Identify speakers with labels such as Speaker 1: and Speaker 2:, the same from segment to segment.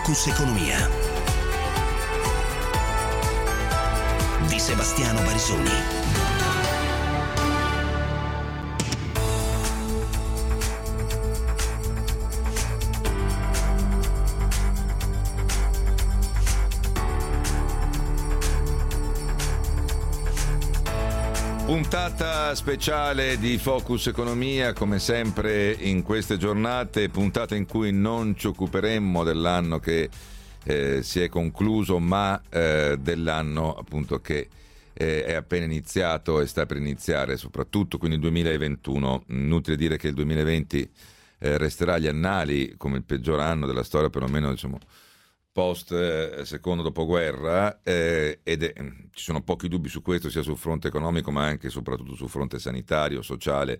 Speaker 1: Focus Economia di Sebastiano Barisoni.
Speaker 2: Puntata speciale di Focus Economia, come sempre in queste giornate, puntata in cui non ci occuperemmo dell'anno che si è concluso, ma dell'anno appunto che è appena iniziato e sta per iniziare, soprattutto quindi il 2021. Inutile dire che il 2020 resterà agli annali come il peggior anno della storia, perlomeno diciamo post secondo dopoguerra, ci sono pochi dubbi su questo, sia sul fronte economico ma anche e soprattutto sul fronte sanitario, sociale,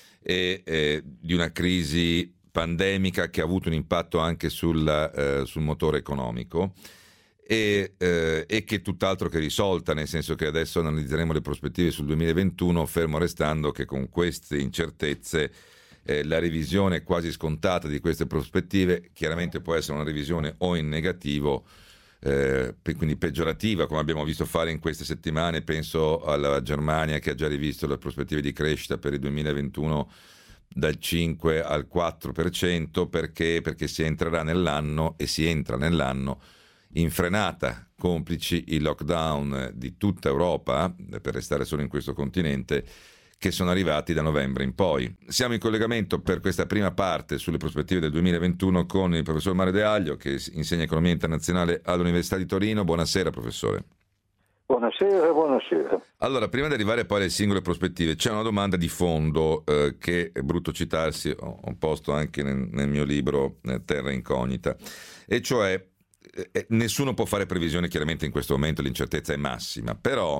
Speaker 2: e di una crisi pandemica che ha avuto un impatto anche sul motore economico e che è tutt'altro che risolta, nel senso che adesso analizzeremo le prospettive sul 2021, fermo restando che con queste incertezze la revisione quasi scontata di queste prospettive chiaramente può essere una revisione o in negativo, quindi peggiorativa, come abbiamo visto fare in queste settimane. Penso alla Germania, che ha già rivisto le prospettive di crescita per il 2021 dal 5 al 4%, perché si entrerà nell'anno e si entra nell'anno in frenata, complici i lockdown di tutta Europa, per restare solo in questo continente, che sono arrivati da novembre in poi. Siamo in collegamento per questa prima parte sulle prospettive del 2021 con il professor Mario De Aglio, che insegna economia internazionale all'Università di Torino. Buonasera professore.
Speaker 3: Buonasera.
Speaker 2: Allora, prima di arrivare poi alle singole prospettive, c'è una domanda di fondo che è brutto citarsi, ho posto anche nel mio libro Terra Incognita, e cioè nessuno può fare previsione, chiaramente in questo momento l'incertezza è massima, però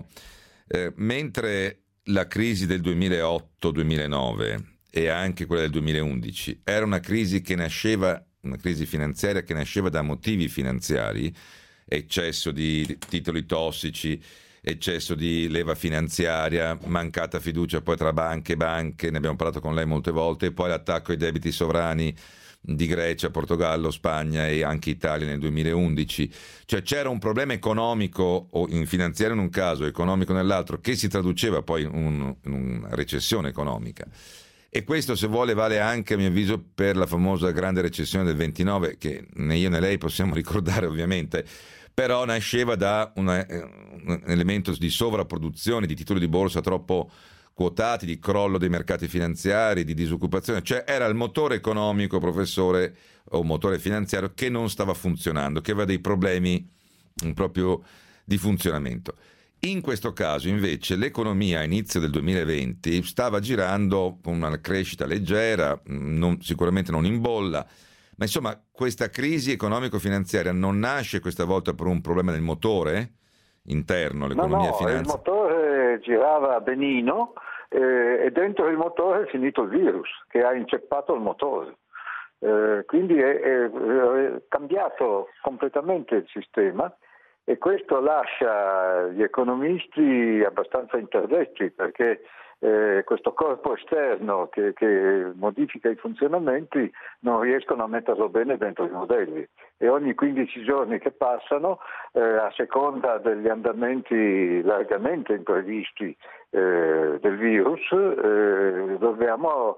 Speaker 2: mentre la crisi del 2008-2009 e anche quella del 2011 era una crisi finanziaria che nasceva da motivi finanziari, eccesso di titoli tossici, eccesso di leva finanziaria, mancata fiducia poi tra banche e banche, ne abbiamo parlato con lei molte volte, e poi l'attacco ai debiti sovrani di Grecia, Portogallo, Spagna e anche Italia nel 2011. Cioè c'era un problema economico, o in finanziario in un caso, economico nell'altro, che si traduceva poi in una recessione economica. E questo, se vuole, vale anche, a mio avviso, per la famosa grande recessione del 29, che né io né lei possiamo ricordare ovviamente, però nasceva da un elemento di sovrapproduzione di titoli di borsa troppo quotati, di crollo dei mercati finanziari, di disoccupazione. Cioè era il motore economico, professore, o motore finanziario, che non stava funzionando, che aveva dei problemi proprio di funzionamento. In questo caso invece l'economia a inizio del 2020 stava girando con una crescita leggera, sicuramente non in bolla, ma insomma questa crisi economico-finanziaria non nasce questa volta per un problema del motore interno, l'economia e finanza?
Speaker 3: Il motore girava benino e dentro il motore è finito il virus che ha inceppato il motore. Quindi è cambiato completamente il sistema, e questo lascia gli economisti abbastanza interdetti, perché questo corpo esterno che modifica i funzionamenti non riescono a metterlo bene dentro i modelli, e ogni 15 giorni che passano, a seconda degli andamenti largamente imprevisti del virus, dobbiamo,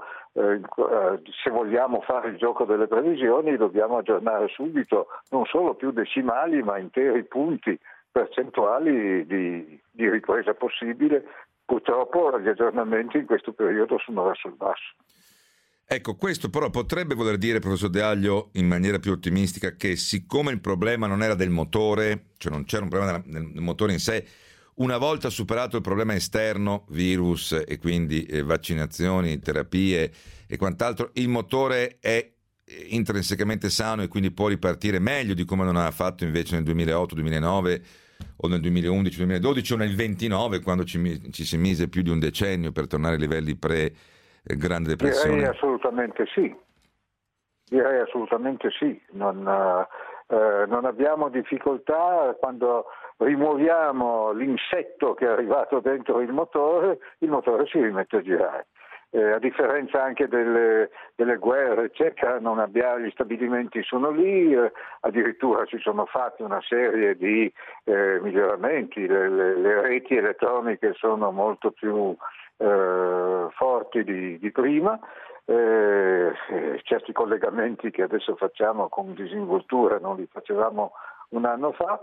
Speaker 3: se vogliamo fare il gioco delle previsioni, dobbiamo aggiornare subito non solo più decimali ma interi punti percentuali di ripresa possibile. Purtroppo gli aggiornamenti in questo periodo sono verso il basso.
Speaker 2: Ecco, questo però potrebbe voler dire, professor De Aglio, in maniera più ottimistica, che siccome il problema non era del motore, cioè non c'era un problema del motore in sé, una volta superato il problema esterno, virus e quindi vaccinazioni, terapie e quant'altro, il motore è intrinsecamente sano e quindi può ripartire meglio di come non ha fatto invece nel 2008-2009 o nel 2011-2012 o nel 29, quando ci si mise più di un decennio per tornare ai livelli pre-Grande Depressione?
Speaker 3: Direi assolutamente sì. Non abbiamo difficoltà quando rimuoviamo l'insetto che è arrivato dentro il motore si rimette a girare. A differenza anche delle guerre, eccetera, non abbiamo, gli stabilimenti sono lì, addirittura si sono fatti una serie di miglioramenti, le reti elettroniche sono molto più forti di prima, certi collegamenti che adesso facciamo con disinvoltura non li facevamo un anno fa.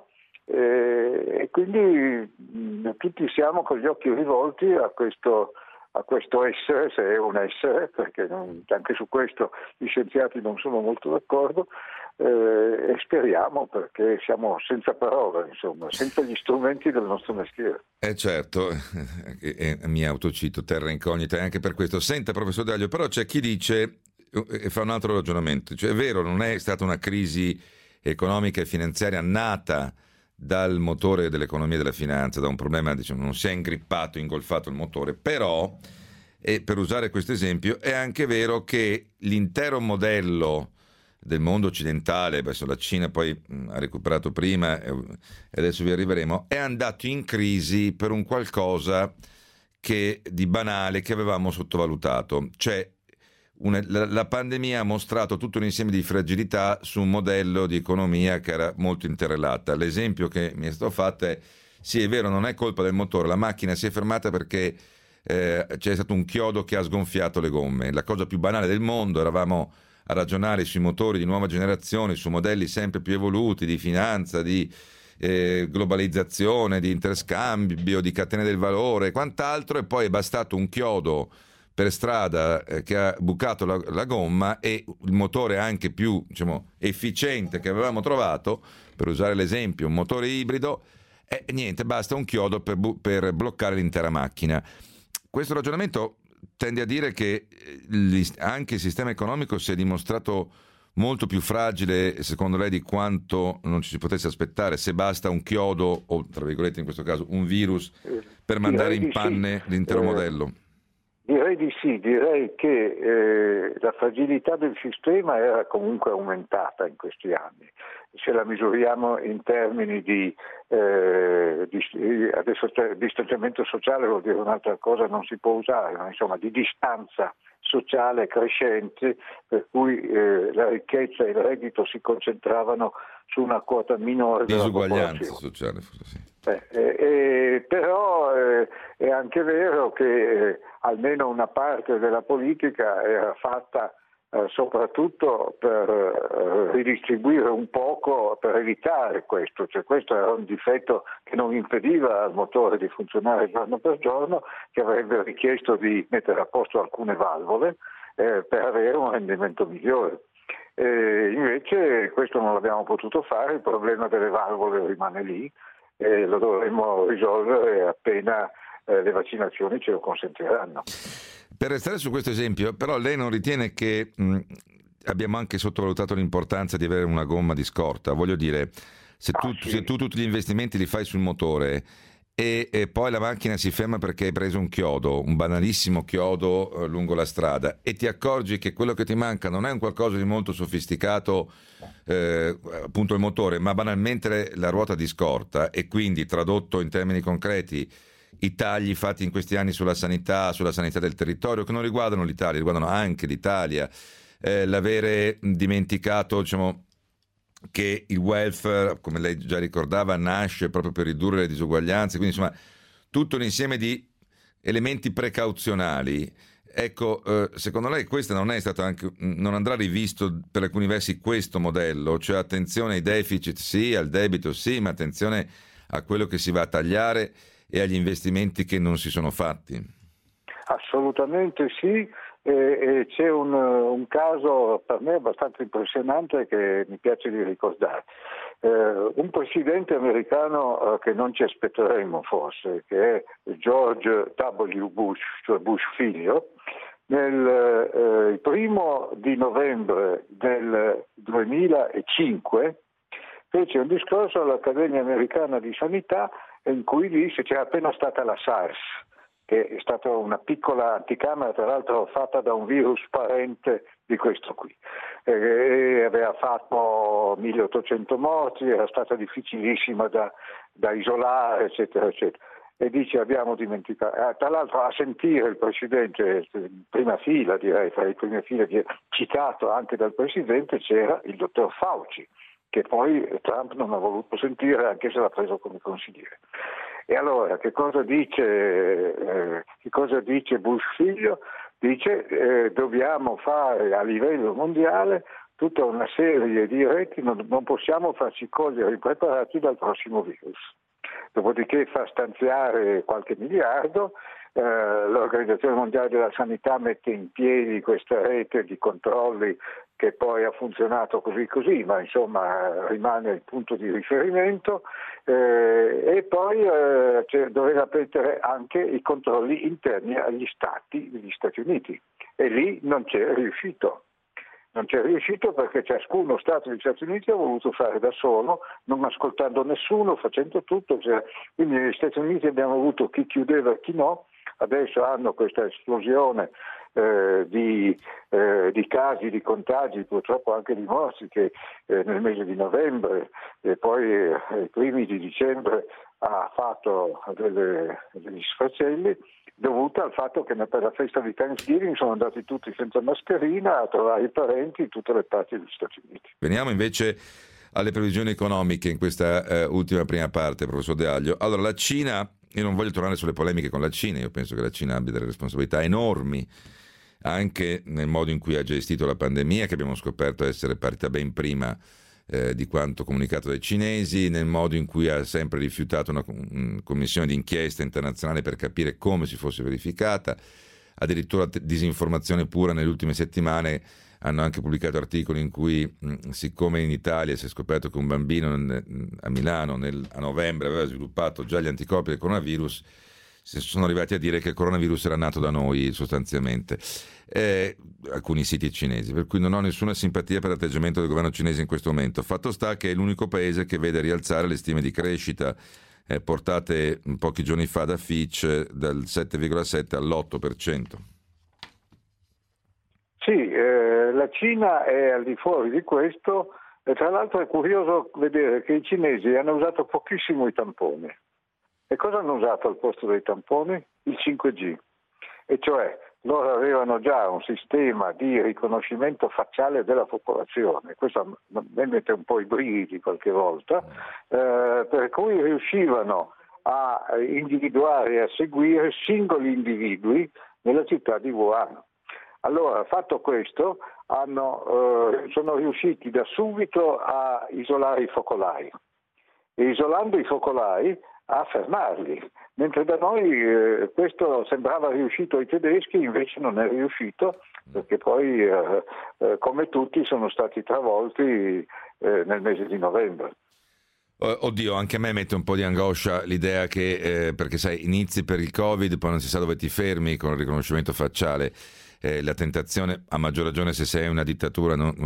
Speaker 3: E quindi tutti siamo con gli occhi rivolti a questo essere, se è un essere, perché anche su questo gli scienziati non sono molto d'accordo, e speriamo, perché siamo senza parole, insomma, senza gli strumenti del nostro mestiere.
Speaker 2: Certo, mi autocito, terra incognita, e anche per questo. Senta, professor Daglio, però c'è chi dice, e fa un altro ragionamento, cioè è vero, non è stata una crisi economica e finanziaria nata dal motore dell'economia e della finanza, da un problema, diciamo, non si è ingrippato, ingolfato il motore, però, e per usare questo esempio, è anche vero che l'intero modello del mondo occidentale, adesso la Cina poi ha recuperato prima e adesso vi arriveremo, è andato in crisi per un qualcosa di banale che avevamo sottovalutato, cioè la pandemia ha mostrato tutto un insieme di fragilità su un modello di economia che era molto interrelata. L'esempio che mi è stato fatto è: sì, è vero, non è colpa del motore, la macchina si è fermata perché c'è stato un chiodo che ha sgonfiato le gomme. La cosa più banale del mondo, eravamo a ragionare sui motori di nuova generazione, su modelli sempre più evoluti di finanza, di globalizzazione, di interscambio, di catene del valore e quant'altro, e poi è bastato un chiodo per strada che ha bucato la gomma, e il motore anche più, diciamo, efficiente che avevamo trovato, per usare l'esempio, un motore ibrido, e niente, basta un chiodo per bloccare l'intera macchina. Questo ragionamento tende a dire che anche il sistema economico si è dimostrato molto più fragile, secondo lei, di quanto non ci si potesse aspettare, se basta un chiodo, o tra virgolette in questo caso un virus, per mandare in panne l'intero modello.
Speaker 3: Direi di sì, direi che la fragilità del sistema era comunque aumentata in questi anni. Se la misuriamo in termini adesso distanziamento sociale vuol dire un'altra cosa, non si può usare, ma insomma di distanza sociale crescente, per cui la ricchezza e il reddito si concentravano su una quota minore della popolazione.
Speaker 2: Disuguaglianza sociale, forse sì.
Speaker 3: Però è anche vero che almeno una parte della politica era fatta soprattutto per ridistribuire un poco, per evitare questo, cioè questo era un difetto che non impediva al motore di funzionare giorno per giorno, che avrebbe richiesto di mettere a posto alcune valvole per avere un rendimento migliore. Invece questo non l'abbiamo potuto fare, il problema delle valvole rimane lì e lo dovremo risolvere appena le vaccinazioni ce lo consentiranno.
Speaker 2: Per restare su questo esempio, però, lei non ritiene che abbiamo anche sottovalutato l'importanza di avere una gomma di scorta? Voglio dire, se tu tutti gli investimenti li fai sul motore e poi la macchina si ferma perché hai preso un chiodo, un banalissimo chiodo lungo la strada, e ti accorgi che quello che ti manca non è un qualcosa di molto sofisticato, appunto il motore, ma banalmente la ruota di scorta, e quindi, tradotto in termini concreti, i tagli fatti in questi anni sulla sanità del territorio, che non riguardano l'Italia, riguardano anche l'Italia, l'avere dimenticato, diciamo, che il welfare, come lei già ricordava, nasce proprio per ridurre le disuguaglianze, quindi insomma tutto un insieme di elementi precauzionali. Ecco, secondo lei questo non andrà rivisto per alcuni versi questo modello, cioè attenzione ai deficit sì, al debito sì, ma attenzione a quello che si va a tagliare e agli investimenti che non si sono fatti?
Speaker 3: Assolutamente sì, e c'è un caso per me abbastanza impressionante che mi piace di ricordare. Un presidente americano che non ci aspetteremmo forse, che è George W. Bush, cioè Bush figlio, il 1 novembre del 2005 fece un discorso all'Accademia Americana di Sanità in cui disse c'era appena stata la SARS, che è stata una piccola anticamera, tra l'altro fatta da un virus parente di questo qui. Aveva fatto 1800 morti, era stata difficilissima da isolare, eccetera, eccetera. e dice abbiamo dimenticato, tra l'altro a sentire il Presidente, prima fila direi, fra le prime file, citato anche dal Presidente, c'era il dottor Fauci, che poi Trump non ha voluto sentire anche se l'ha preso come consigliere. E allora che cosa dice Bush figlio? Dice dobbiamo fare a livello mondiale tutta una serie di reti, non possiamo farci cogliere impreparati dal prossimo virus. Dopodiché fa stanziare qualche miliardo, l'Organizzazione Mondiale della Sanità mette in piedi questa rete di controlli che poi ha funzionato così, ma insomma rimane il punto di riferimento, e poi doveva mettere anche i controlli interni agli Stati Uniti, e lì non c'è riuscito. Non c'è riuscito perché ciascuno Stato degli Stati Uniti ha voluto fare da solo, non ascoltando nessuno, facendo tutto. Quindi negli Stati Uniti abbiamo avuto chi chiudeva e chi no, adesso hanno questa esplosione di casi, di contagi, purtroppo anche di morti, che nel mese di novembre e poi ai primi di dicembre ha fatto degli sfracelli, dovuta al fatto che per la festa di Thanksgiving sono andati tutti senza mascherina a trovare i parenti in tutte le parti degli Stati Uniti.
Speaker 2: Veniamo invece alle previsioni economiche in questa ultima prima parte, professor De Aglio. Allora, la Cina, io non voglio tornare sulle polemiche con la Cina, io penso che la Cina abbia delle responsabilità enormi anche nel modo in cui ha gestito la pandemia, che abbiamo scoperto essere partita ben prima di quanto comunicato dai cinesi, nel modo in cui ha sempre rifiutato una commissione d'inchiesta internazionale per capire come si fosse verificata, addirittura disinformazione pura. Nelle ultime settimane hanno anche pubblicato articoli in cui, siccome in Italia si è scoperto che un bambino a Milano a novembre aveva sviluppato già gli anticorpi del coronavirus, sono arrivati a dire che il coronavirus era nato da noi sostanzialmente, alcuni siti cinesi, per cui non ho nessuna simpatia per l'atteggiamento del governo cinese in questo momento. Fatto sta che è l'unico paese che vede rialzare le stime di crescita portate pochi giorni fa da Fitch dal 7,7 all'8%.
Speaker 3: Sì, la Cina è al di fuori di questo, e tra l'altro è curioso vedere che i cinesi hanno usato pochissimo i tamponi. E cosa hanno usato al posto dei tamponi? Il 5G, e cioè loro avevano già un sistema di riconoscimento facciale della popolazione, questo mi mette un po' i brividi qualche volta, per cui riuscivano a individuare e a seguire singoli individui nella città di Wuhan. Allora, fatto questo, sono riusciti da subito a isolare i focolai, e isolando i focolai a fermarli, mentre da noi questo sembrava riuscito ai tedeschi, invece non è riuscito, perché poi come tutti sono stati travolti nel mese di novembre.
Speaker 2: Oddio, anche a me mette un po' di angoscia l'idea che, perché sai, inizi per il Covid, poi non si sa dove ti fermi con il riconoscimento facciale. La tentazione, a maggior ragione se sei una dittatura, non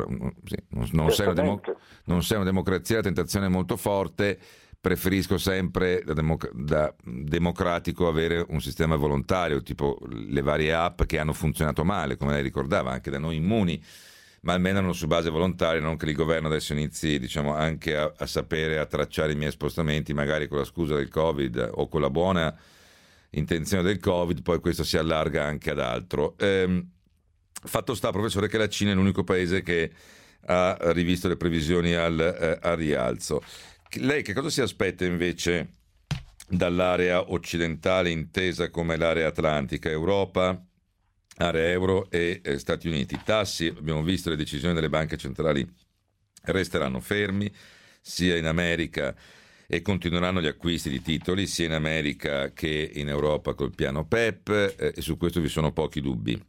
Speaker 2: sei una democrazia, la tentazione è molto forte. Preferisco sempre da democratico avere un sistema volontario, tipo le varie app che hanno funzionato male, come lei ricordava, anche da noi Immuni, ma almeno erano su base volontaria, non che il governo adesso inizi, diciamo, anche a sapere, a tracciare i miei spostamenti, magari con la scusa del Covid o con la buona intenzione del Covid, poi questo si allarga anche ad altro. Fatto sta, professore, che la Cina è l'unico paese che ha rivisto le previsioni al rialzo. Lei che cosa si aspetta invece dall'area occidentale intesa come l'area atlantica, Europa, area euro e Stati Uniti? Tassi, abbiamo visto le decisioni delle banche centrali resteranno fermi sia in America e continueranno gli acquisti di titoli sia in America che in Europa col piano PEP, e su questo vi sono pochi dubbi.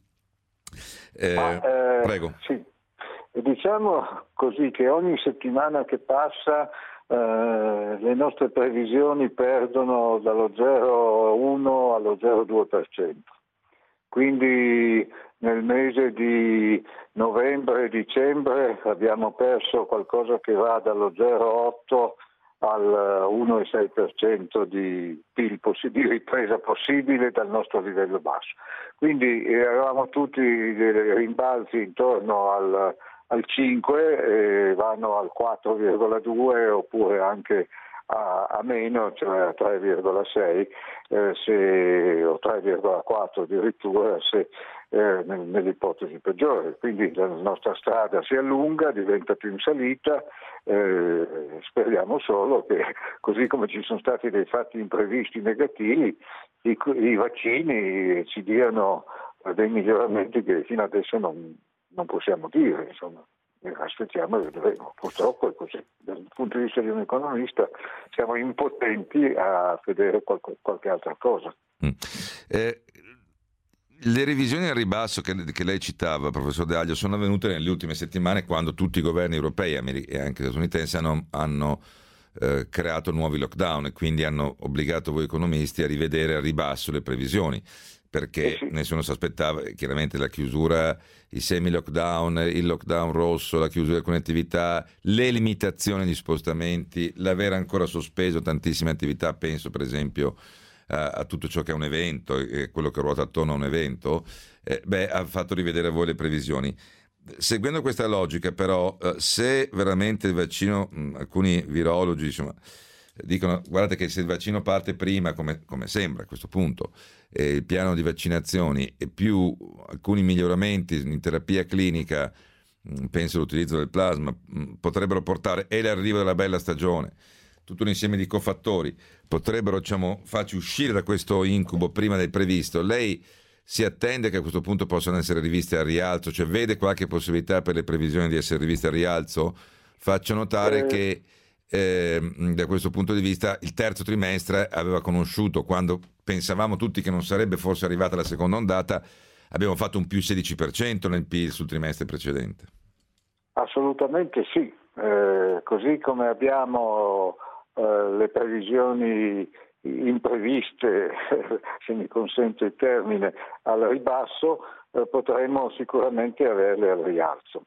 Speaker 2: Prego. Sì.
Speaker 3: Diciamo così che ogni settimana che passa le nostre previsioni perdono dallo 0,1 allo 0,2%. Quindi nel mese di novembre e dicembre abbiamo perso qualcosa che va dallo 0,8 al 1,6% di PIL di ripresa possibile dal nostro livello basso. Quindi eravamo tutti dei rimbalzi intorno al 5, vanno al 4,2 oppure anche a meno, cioè a 3,6 o 3,4 addirittura se nelle ipotesi peggiori. Quindi la nostra strada si allunga, diventa più in salita, speriamo solo che, così come ci sono stati dei fatti imprevisti negativi, i vaccini ci diano dei miglioramenti che fino adesso non possiamo dire, insomma. Aspettiamo e vedremo. Purtroppo è così. Dal punto di vista di un economista siamo impotenti a vedere qualche altra cosa.
Speaker 2: Le revisioni al ribasso che lei citava, professor De Aglio, sono avvenute nelle ultime settimane, quando tutti i governi europei e anche statunitensi hanno creato nuovi lockdown e quindi hanno obbligato voi economisti a rivedere al ribasso le previsioni, perché nessuno si aspettava chiaramente la chiusura, i semi-lockdown, il lockdown rosso, la chiusura di alcune attività, le limitazioni agli spostamenti, l'aver ancora sospeso tantissime attività, penso per esempio a tutto ciò che è un evento e quello che ruota attorno a un evento, ha fatto rivedere a voi le previsioni. Seguendo questa logica, però, se veramente il vaccino, alcuni virologi dicono, guardate che se il vaccino parte prima, come sembra a questo punto, il piano di vaccinazioni e più alcuni miglioramenti in terapia clinica, penso all'utilizzo del plasma, potrebbero portare, e l'arrivo della bella stagione, tutto un insieme di cofattori, potrebbero farci uscire da questo incubo prima del previsto. Lei si attende che a questo punto possano essere riviste al rialzo, cioè vede qualche possibilità per le previsioni di essere riviste al rialzo? Faccio notare che da questo punto di vista il terzo trimestre aveva conosciuto, quando pensavamo tutti che non sarebbe forse arrivata la seconda ondata, abbiamo fatto un più 16% nel PIL sul trimestre precedente.
Speaker 3: Assolutamente sì, così come abbiamo le previsioni impreviste, se mi consente il termine, al ribasso, potremo sicuramente averle al rialzo.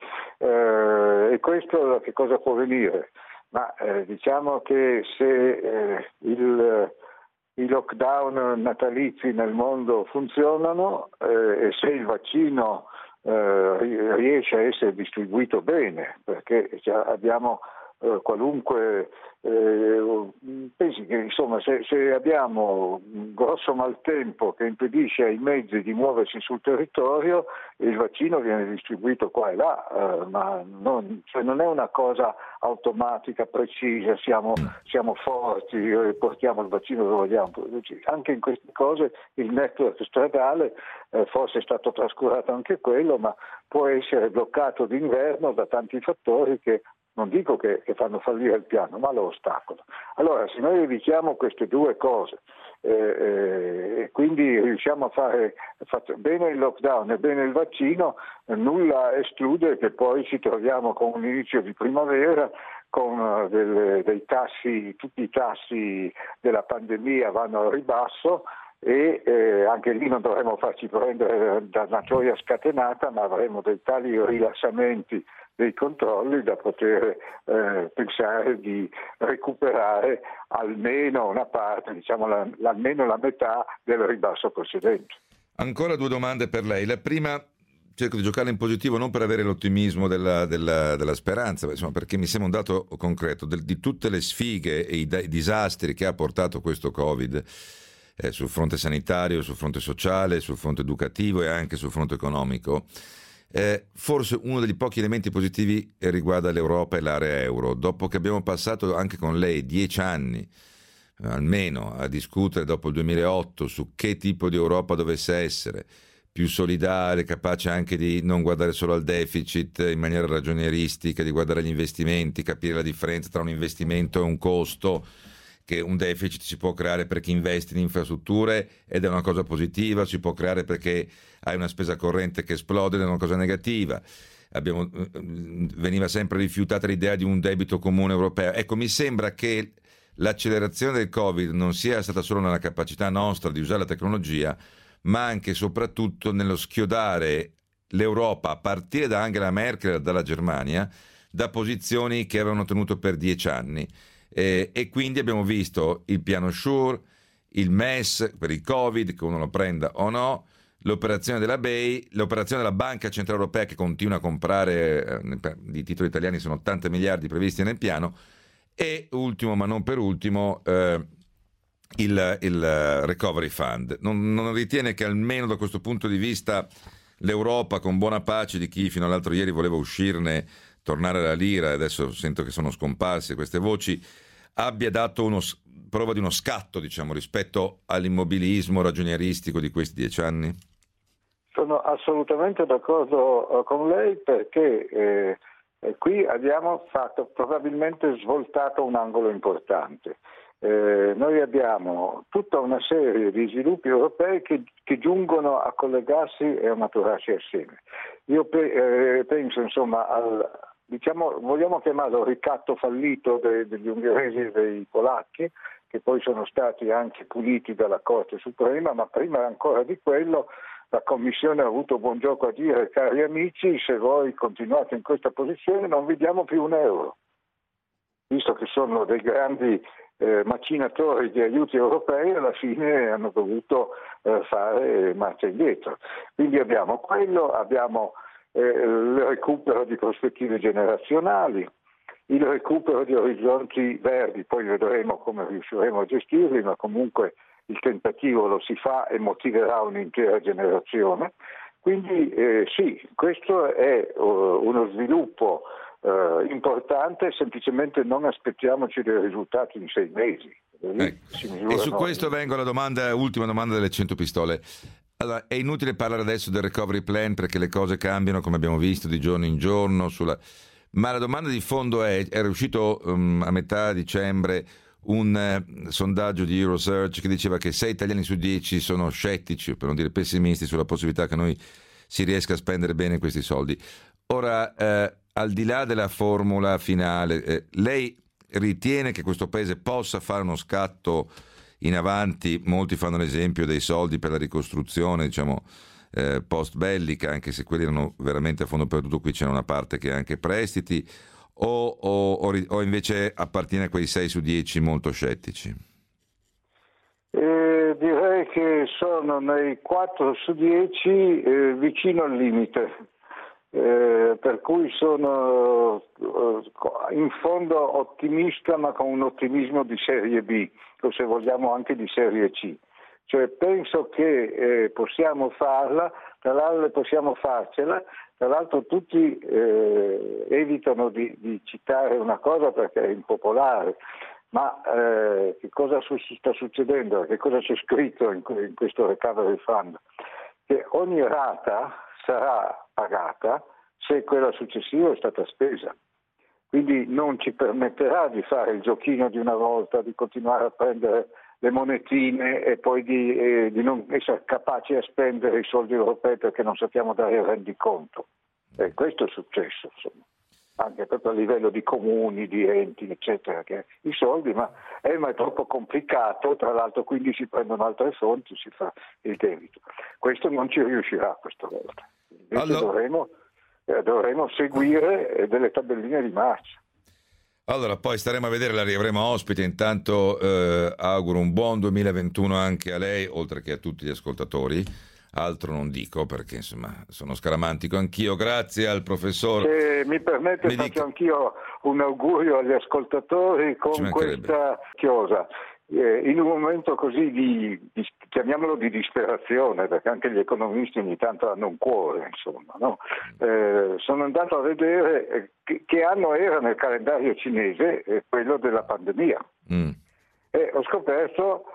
Speaker 3: E questo da che cosa può venire? Ma diciamo che se i lockdown natalizi nel mondo funzionano e se il vaccino riesce a essere distribuito bene, perché già abbiamo qualunque pensi che insomma se abbiamo grosso maltempo che impedisce ai mezzi di muoversi sul territorio, il vaccino viene distribuito qua e là, ma non è una cosa automatica, precisa, siamo forti, portiamo il vaccino dove vogliamo. Anche in queste cose il network stradale forse è stato trascurato anche quello, ma può essere bloccato d'inverno da tanti fattori che non dico che fanno fallire il piano, ma lo ostacolano. Allora, se noi evitiamo queste due cose e quindi riusciamo a fare bene il lockdown e bene il vaccino, nulla esclude che poi ci troviamo con un inizio di primavera con dei tassi, tutti i tassi della pandemia vanno al ribasso e anche lì non dovremo farci prendere da una gioia scatenata, ma avremo dei tali rilassamenti dei controlli da poter pensare di recuperare almeno una parte, diciamo almeno la metà del ribasso precedente.
Speaker 2: Ancora due domande per lei. La prima, cerco di giocare in positivo non per avere l'ottimismo della speranza, insomma, perché mi sembra un dato concreto di tutte le sfighe e i disastri che ha portato questo Covid sul fronte sanitario, sul fronte sociale, sul fronte educativo e anche sul fronte economico. Forse uno degli pochi elementi positivi riguarda l'Europa e l'area euro. Dopo che abbiamo passato anche con lei 10 anni almeno a discutere dopo il 2008 su che tipo di Europa dovesse essere, più solidale, capace anche di non guardare solo al deficit in maniera ragionieristica, di guardare agli investimenti, capire la differenza tra un investimento e un costo, che un deficit si può creare per chi investe in infrastrutture ed è una cosa positiva, si può creare perché hai una spesa corrente che esplode ed è una cosa negativa. Veniva sempre rifiutata l'idea di un debito comune europeo. Ecco, mi sembra che l'accelerazione del Covid non sia stata solo nella capacità nostra di usare la tecnologia, ma anche e soprattutto nello schiodare l'Europa, a partire da Angela Merkel e dalla Germania, da posizioni che avevano tenuto per 10 anni. E quindi abbiamo visto il piano SURE, il MES per il Covid, che uno lo prenda o no, l'operazione della BEI, l'operazione della Banca Centrale Europea che continua a comprare di titoli italiani, sono 80 miliardi previsti nel piano, E ultimo, ma non per ultimo, il Recovery Fund. Non ritiene che almeno da questo punto di vista l'Europa, con buona pace di chi fino all'altro ieri voleva uscirne, tornare alla lira, e adesso sento che sono scomparse queste voci, abbia dato prova di uno scatto, diciamo, rispetto all'immobilismo ragionieristico di questi 10 anni?
Speaker 3: Sono assolutamente d'accordo con lei, perché qui abbiamo probabilmente svoltato un angolo importante. Noi abbiamo tutta una serie di sviluppi europei che giungono a collegarsi e a maturarsi assieme. Io penso, insomma, vogliamo chiamarlo ricatto fallito degli ungheresi e dei polacchi, che poi sono stati anche puliti dalla Corte Suprema, ma prima ancora di quello la Commissione ha avuto buon gioco a dire: cari amici, se voi continuate in questa posizione non vi diamo più un euro, visto che sono dei grandi macinatori di aiuti europei, alla fine hanno dovuto fare marcia indietro. Quindi abbiamo quello, abbiamo il recupero di prospettive generazionali, il recupero di orizzonti verdi, poi vedremo come riusciremo a gestirli, ma comunque il tentativo lo si fa e motiverà un'intera generazione. Quindi sì, questo è uno sviluppo importante, semplicemente non aspettiamoci dei risultati in 6 mesi.
Speaker 2: E su questo vengo alla ultima domanda delle 100 pistole. Allora, è inutile parlare adesso del recovery plan perché le cose cambiano, come abbiamo visto, di giorno in giorno, ma la domanda di fondo era uscito a metà dicembre un sondaggio di Eurosearch che diceva che 6 italiani su 10 sono scettici, per non dire pessimisti, sulla possibilità che noi si riesca a spendere bene questi soldi. Ora, al di là della formula finale, lei ritiene che questo paese possa fare uno scatto in avanti? Molti fanno l'esempio dei soldi per la ricostruzione, diciamo, post bellica, anche se quelli erano veramente a fondo perduto. Qui c'è una parte che è anche prestiti, o invece appartiene a quei 6 su 10 molto scettici?
Speaker 3: Direi che sono nei 4 su 10 vicino al limite. Per cui sono in fondo ottimista, ma con un ottimismo di serie B, o se vogliamo anche di serie C. Cioè penso che possiamo farla, possiamo farcela. Tra l'altro tutti evitano di citare una cosa perché è impopolare, ma che cosa sta succedendo? Che cosa c'è scritto in questo Recovery Fund? Che ogni rata sarà pagata se quella successiva è stata spesa. Quindi non ci permetterà di fare il giochino di una volta, di continuare a prendere le monetine e poi di non essere capaci a spendere i soldi europei perché non sappiamo dare il rendiconto. E questo è successo, insomma, anche proprio a livello di comuni, di enti, eccetera, che i soldi, ma è troppo complicato, tra l'altro quindi si prendono altre fonti, si fa il debito. Questo non ci riuscirà questa volta. Invece dovremo seguire delle tabelline di marcia.
Speaker 2: Allora, poi staremo a vedere, la riavremo ospite. Intanto auguro un buon 2021 anche a lei, oltre che a tutti gli ascoltatori. Altro non dico perché insomma sono scaramantico anch'io. Grazie al professor. Se
Speaker 3: mi permette, faccio anch'io un augurio agli ascoltatori con questa chiosa. In un momento così chiamiamolo di disperazione, perché anche gli economisti ogni tanto hanno un cuore, insomma, no? Sono andato a vedere che anno era nel calendario cinese quello della pandemia. E ho scoperto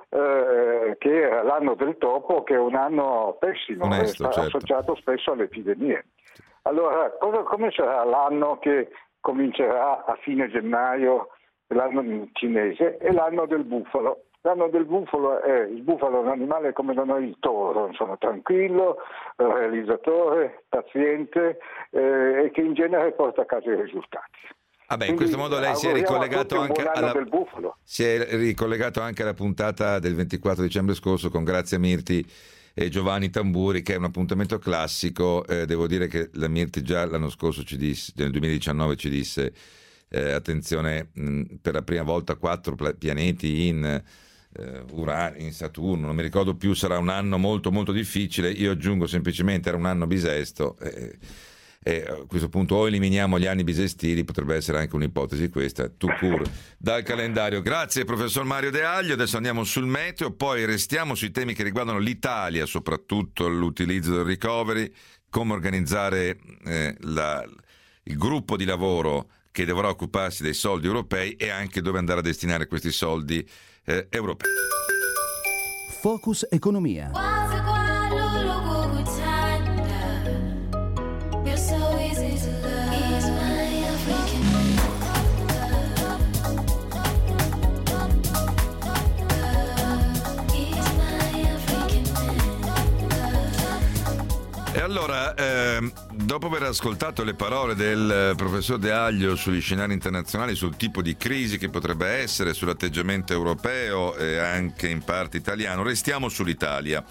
Speaker 3: che era l'anno del topo, che è un anno pessimo,
Speaker 2: onesto, certo,
Speaker 3: associato spesso alle epidemie. Allora, come sarà l'anno che comincerà a fine gennaio, l'anno cinese? È l'anno del bufalo. L'anno del bufalo il bufalo è un animale come da noi il toro, insomma, tranquillo, realizzatore, paziente, e che in genere porta a casa i risultati.
Speaker 2: In questo modo lei si è ricollegato anche alla puntata del 24 dicembre scorso con Grazia Mirti e Giovanni Tamburi, che è un appuntamento classico. Devo dire che la Mirti già l'anno scorso nel 2019 ci disse attenzione, per la prima volta 4 pianeti in Urano, in Saturno, non mi ricordo più, sarà un anno molto molto difficile. Io aggiungo semplicemente era un anno bisesto. E a questo punto o eliminiamo gli anni bisestili, potrebbe essere anche un'ipotesi questa, tout court, dal calendario. Grazie professor Mario De Aglio, adesso andiamo sul meteo, poi restiamo sui temi che riguardano l'Italia, soprattutto l'utilizzo del recovery, come organizzare il gruppo di lavoro che dovrà occuparsi dei soldi europei e anche dove andare a destinare questi soldi europei.
Speaker 4: Focus Economia.
Speaker 2: E allora, dopo aver ascoltato le parole del professor De Aglio sugli scenari internazionali, sul tipo di crisi che potrebbe essere, sull'atteggiamento europeo e anche in parte italiano, restiamo sull'Italia,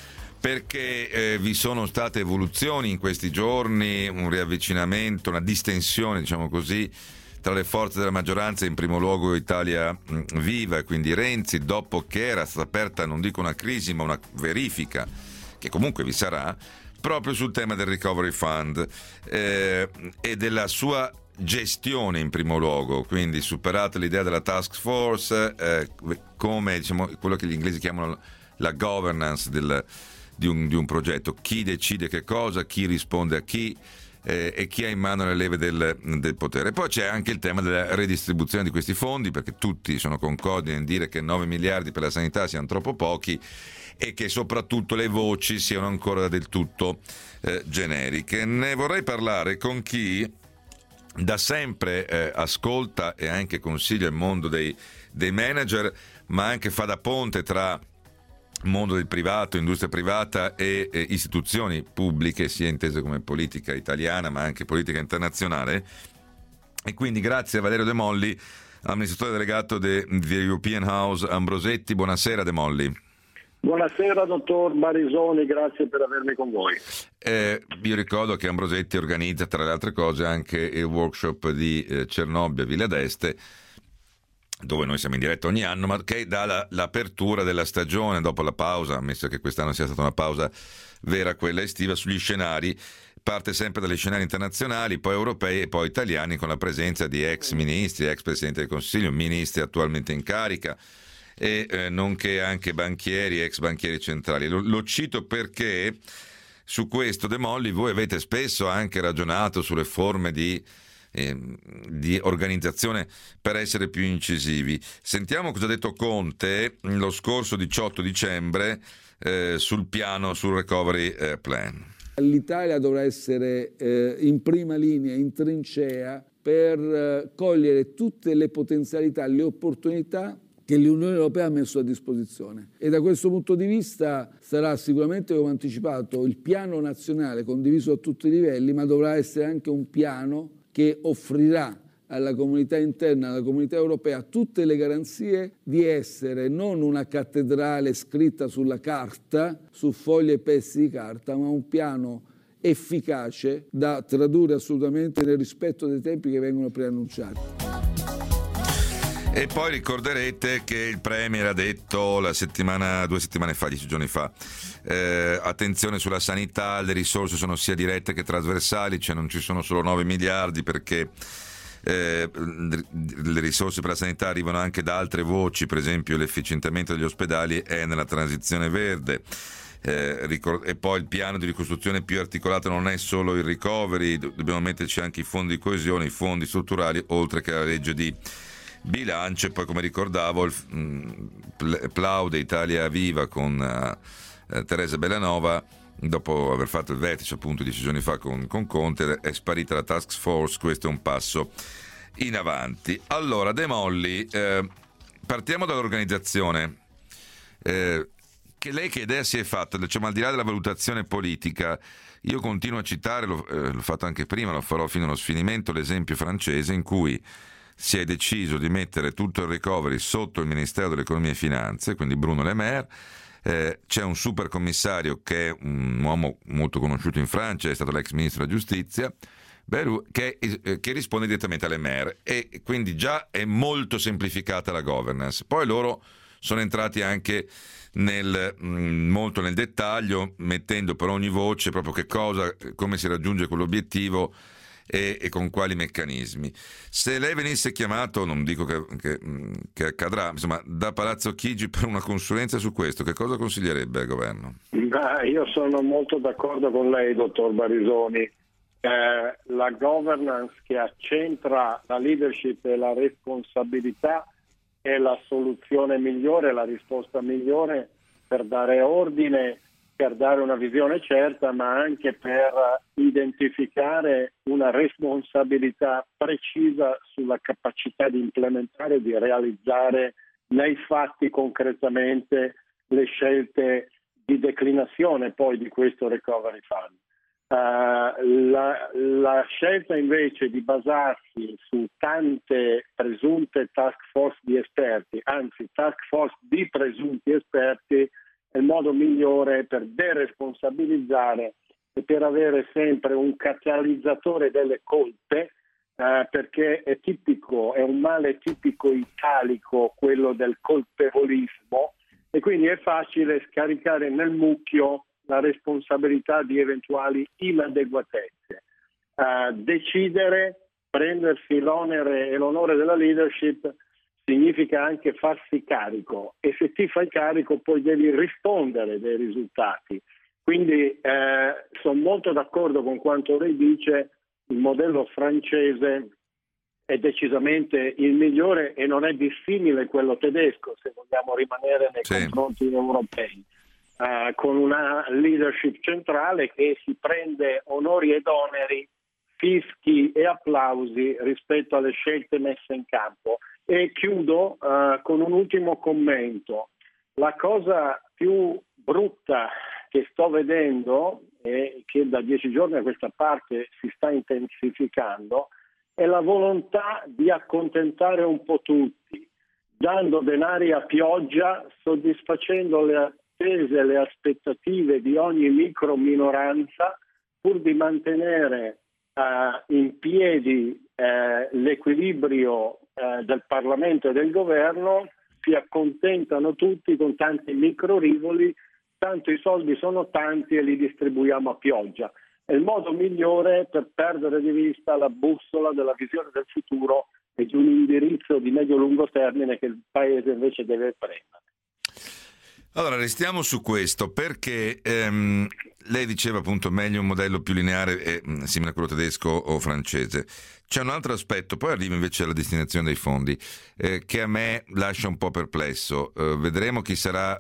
Speaker 2: perché vi sono state evoluzioni in questi giorni, un riavvicinamento, una distensione, diciamo così, tra le forze della maggioranza, in primo luogo Italia Viva, e quindi Renzi, dopo che era stata aperta, non dico una crisi, ma una verifica, che comunque vi sarà, proprio sul tema del Recovery Fund e della sua gestione in primo luogo, quindi superata l'idea della task force, come diciamo quello che gli inglesi chiamano la governance di un progetto, chi decide che cosa, chi risponde a chi e chi ha in mano le leve del potere. Poi c'è anche il tema della redistribuzione di questi fondi, perché tutti sono concordi nel dire che 9 miliardi per la sanità siano troppo pochi e che soprattutto le voci siano ancora del tutto generiche. Ne vorrei parlare con chi da sempre ascolta e anche consiglia il mondo dei manager, ma anche fa da ponte tra mondo del privato, industria privata e istituzioni pubbliche, sia intese come politica italiana ma anche politica internazionale. E quindi grazie a Valerio De Molli, amministratore delegato The European House Ambrosetti. Buonasera De Molli.
Speaker 5: Buonasera dottor Barisoni, grazie per avermi con voi.
Speaker 2: Io ricordo che Ambrosetti organizza tra le altre cose anche il workshop di Cernobbio a Villa d'Este, dove noi siamo in diretta ogni anno, ma che dà l'apertura della stagione dopo la pausa, ammesso che quest'anno sia stata una pausa vera, quella estiva, sugli scenari. Parte sempre dagli scenari internazionali, poi europei e poi italiani, con la presenza di ex ministri, ex presidenti del Consiglio, ministri attualmente in carica, e nonché anche banchieri, ex banchieri centrali. Lo cito perché su questo, De Molli, voi avete spesso anche ragionato sulle forme di organizzazione per essere più incisivi. Sentiamo cosa ha detto Conte lo scorso 18 dicembre sul recovery plan.
Speaker 6: L'Italia dovrà essere in prima linea, in trincea, per cogliere tutte le potenzialità, le opportunità che l'Unione Europea ha messo a disposizione. E da questo punto di vista sarà sicuramente, come anticipato, il piano nazionale condiviso a tutti i livelli, ma dovrà essere anche un piano che offrirà alla comunità interna, alla comunità europea, tutte le garanzie di essere non una cattedrale scritta sulla carta, su fogli e pezzi di carta, ma un piano efficace da tradurre assolutamente nel rispetto dei tempi che vengono preannunciati.
Speaker 2: E poi ricorderete che il Premier ha detto 2 settimane fa, 10 giorni fa, attenzione sulla sanità, le risorse sono sia dirette che trasversali, cioè non ci sono solo 9 miliardi perché le risorse per la sanità arrivano anche da altre voci, per esempio l'efficientamento degli ospedali è nella transizione verde. E poi il piano di ricostruzione più articolato non è solo il recovery, dobbiamo metterci anche i fondi di coesione, i fondi strutturali, oltre che la legge di bilancio. E poi, come ricordavo, plaude Italia Viva con Teresa Bellanova, dopo aver fatto il vertice appunto 10 giorni fa con Conte, è sparita la task force. Questo è un passo in avanti. Allora, De Molli, partiamo dall'organizzazione. Che idea si è fatta? Diciamo, al di là della valutazione politica, io continuo a citare, l'ho fatto anche prima, lo farò fino allo sfinimento, l'esempio francese in cui si è deciso di mettere tutto il recovery sotto il Ministero dell'Economia e Finanze, quindi Bruno Le Maire. C'è un super commissario che è un uomo molto conosciuto in Francia, è stato l'ex ministro della giustizia, che risponde direttamente alle Maire, e quindi già è molto semplificata la governance. Poi loro sono entrati anche molto nel dettaglio, mettendo per ogni voce proprio come si raggiunge quell'obiettivo e con quali meccanismi. Se lei venisse chiamato, non dico che accadrà, insomma, da Palazzo Chigi per una consulenza su questo, che cosa consiglierebbe al governo?
Speaker 5: Io sono molto d'accordo con lei, dottor Barisoni. La governance che accentra la leadership e la responsabilità è la soluzione migliore, la risposta migliore per dare ordine, per dare una visione certa, ma anche per identificare una responsabilità precisa sulla capacità di implementare e di realizzare nei fatti concretamente le scelte di declinazione poi di questo Recovery Fund. La scelta invece di basarsi su tante presunte task force di esperti, anzi task force di presunti esperti, è il modo migliore per deresponsabilizzare e per avere sempre un catalizzatore delle colpe, perché è un male tipico italico quello del colpevolismo, e quindi è facile scaricare nel mucchio la responsabilità di eventuali inadeguatezze. Decidere, prendersi l'onere e l'onore della leadership significa anche farsi carico, e se ti fai carico poi devi rispondere dei risultati. Quindi sono molto d'accordo con quanto lei dice, il modello francese è decisamente il migliore e non è dissimile quello tedesco, se vogliamo rimanere nei confronti europei. Con una leadership centrale che si prende onori ed oneri, fischi e applausi rispetto alle scelte messe in campo. E chiudo con un ultimo commento. La cosa più brutta che sto vedendo e che da 10 giorni a questa parte si sta intensificando è la volontà di accontentare un po' tutti, dando denari a pioggia, soddisfacendo le attese e le aspettative di ogni micro minoranza, pur di mantenere in piedi l'equilibrio del Parlamento e del governo. Si accontentano tutti con tanti micro rivoli, tanto i soldi sono tanti e li distribuiamo a pioggia. È il modo migliore per perdere di vista la bussola della visione del futuro e di un indirizzo di medio-lungo termine che il Paese invece deve prendere.
Speaker 2: Allora, restiamo su questo, perché lei diceva appunto meglio un modello più lineare simile a quello tedesco o francese. C'è un altro aspetto, poi arriva invece alla destinazione dei fondi, che a me lascia un po' perplesso. Vedremo chi sarà